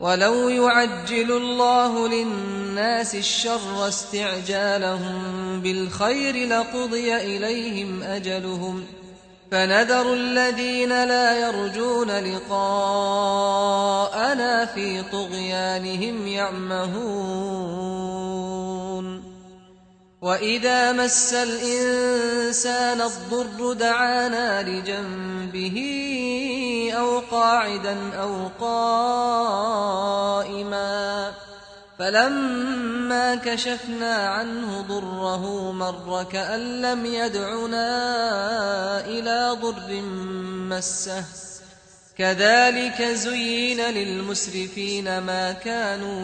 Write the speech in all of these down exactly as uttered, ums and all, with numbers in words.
ولو يعجل الله للناس الشر استعجالهم بالخير لقضي إليهم أجلهم فنذر الذين لا يرجون لقاءنا في طغيانهم يعمهون وإذا مس الإنسان الضر دعانا لجنبه أو قاعدا أو قائما فلما كشفنا عنه ضره مر كأن لم يدعنا إلى ضر مسه كذلك زين للمسرفين ما كانوا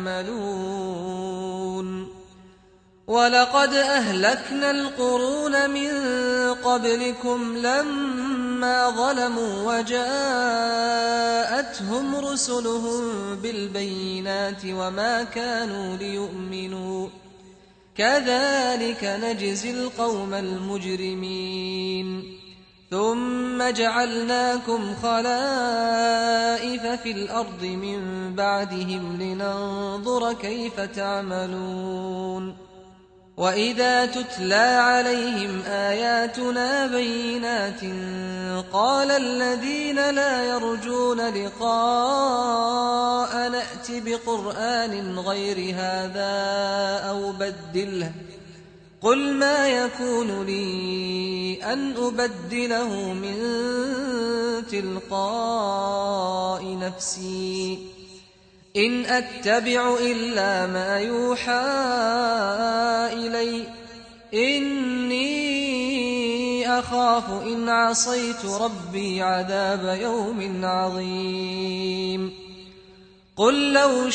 يعملون ولقد أهلكنا القرون من قبلكم لما ظلموا وجاءتهم رسلهم بالبينات وما كانوا ليؤمنوا كذلك نجزي القوم المجرمين ثم جعلناكم خلائف في الأرض من بعدهم لننظر كيف تعملون وإذا تتلى عليهم آياتنا بينات قال الذين لا يرجون لقاء نأت بقرآن غير هذا أو بدله قل ما يكون لي أن أبدله من تلقاء نفسي إن أتبع إلا ما يوحى إلي إني أخاف إن عصيت ربي عذاب يوم عظيم قل لو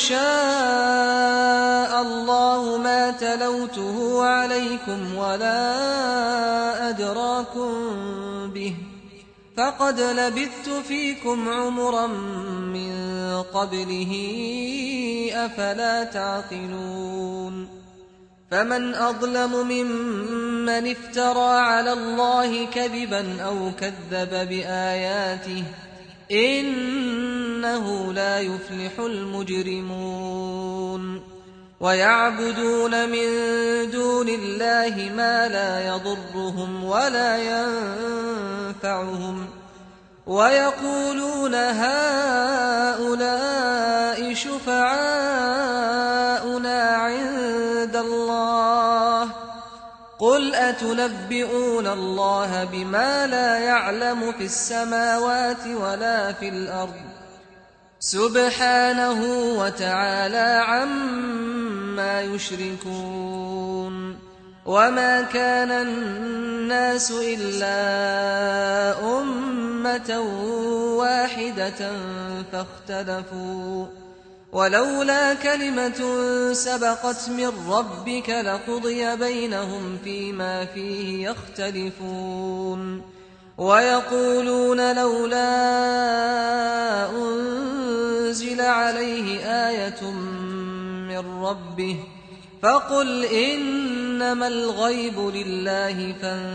شاء الله ما تلوته عليكم ولا أدراكم به فقد لبثت فيكم عمرا من قبله أفلا تعقلون فمن أظلم ممن افترى على الله كذبا أو كذب بآياته إنه لا يفلح المجرمون ويعبدون من دون الله ما لا يضرهم ولا ينفعهم ويقولون هؤلاء شفعاؤنا عند الله قل أتنبئون الله بما لا يعلم في السماوات ولا في الأرض سبحانه وتعالى عما يشركون وما كان الناس إلا أمة واحدة فاختلفوا ولولا كلمة سبقت من ربك لقضي بينهم فيما فيه يختلفون ويقولون لولا أنزل عليه آية من ربه فقل إنما الغيب لله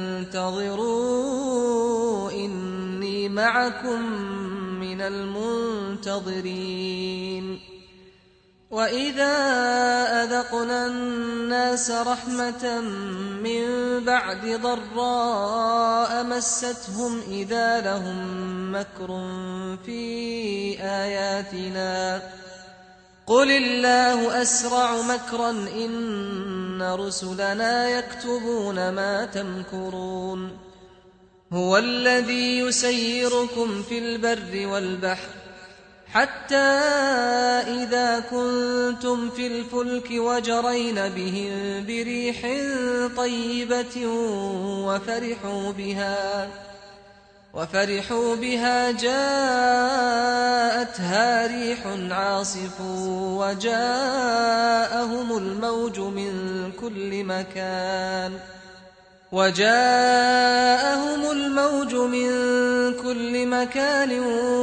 فانتظروا إني معكم من المنتظرين وإذا أذقنا الناس رحمة من بعد ضراء مستهم إذا لهم مكر في آياتنا قل الله أسرع مكرا إن رسلنا يكتبون ما تمكرون هو الذي يسيركم في البر والبحر حتى إذا كنتم في الفلك وجرين بهم بريح طيبة وفرحوا بها وفرحوا بها جاءتها ريح عاصف وجاءهم الموج من كل مكان وجاءهم الموج من كل مكان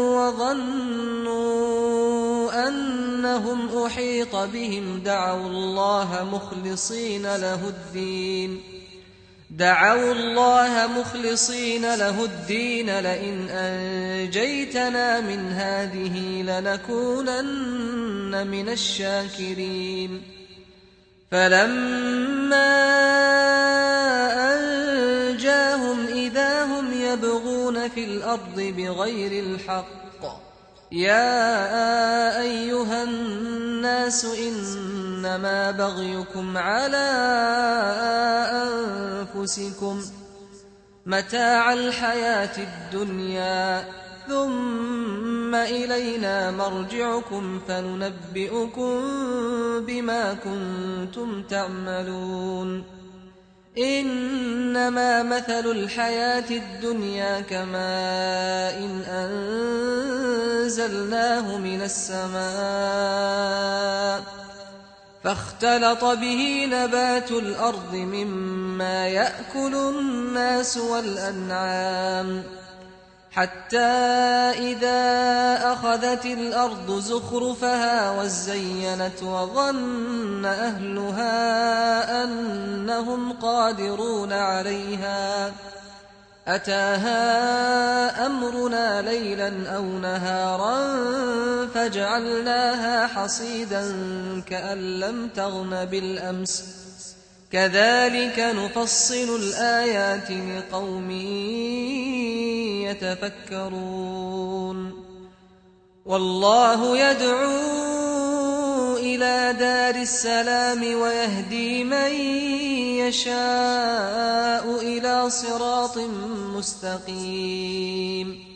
وظنوا أنهم أحيط بهم دعوا الله مخلصين له الدين دعوا الله مخلصين له الدين لئن أنجيتنا من هذه لنكونن من الشاكرين فلما أنجاهم إذا هم يبغون في الأرض بغير الحق يا أيها الناس إنما بغيكم على أنفسكم متاع الحياة الدنيا ثم إلينا مرجعكم فننبئكم بما كنتم تعملون إنما مثل الحياة الدنيا كماء إن أنزلناه من السماء فاختلط به نبات الأرض مما يأكل الناس والأنعام حتى إذا أخذت الأرض زخرفها وزينت وظن أهلها أنهم قادرون عليها أتاها أمرنا ليلا أو نهارا فجعلناها حصيدا كأن لم تغن بالأمس كذلك نفصل الآيات لقوم يتفكرون والله يدعو إلى دار السلام ويهدي من يشاء إلى صراط مستقيم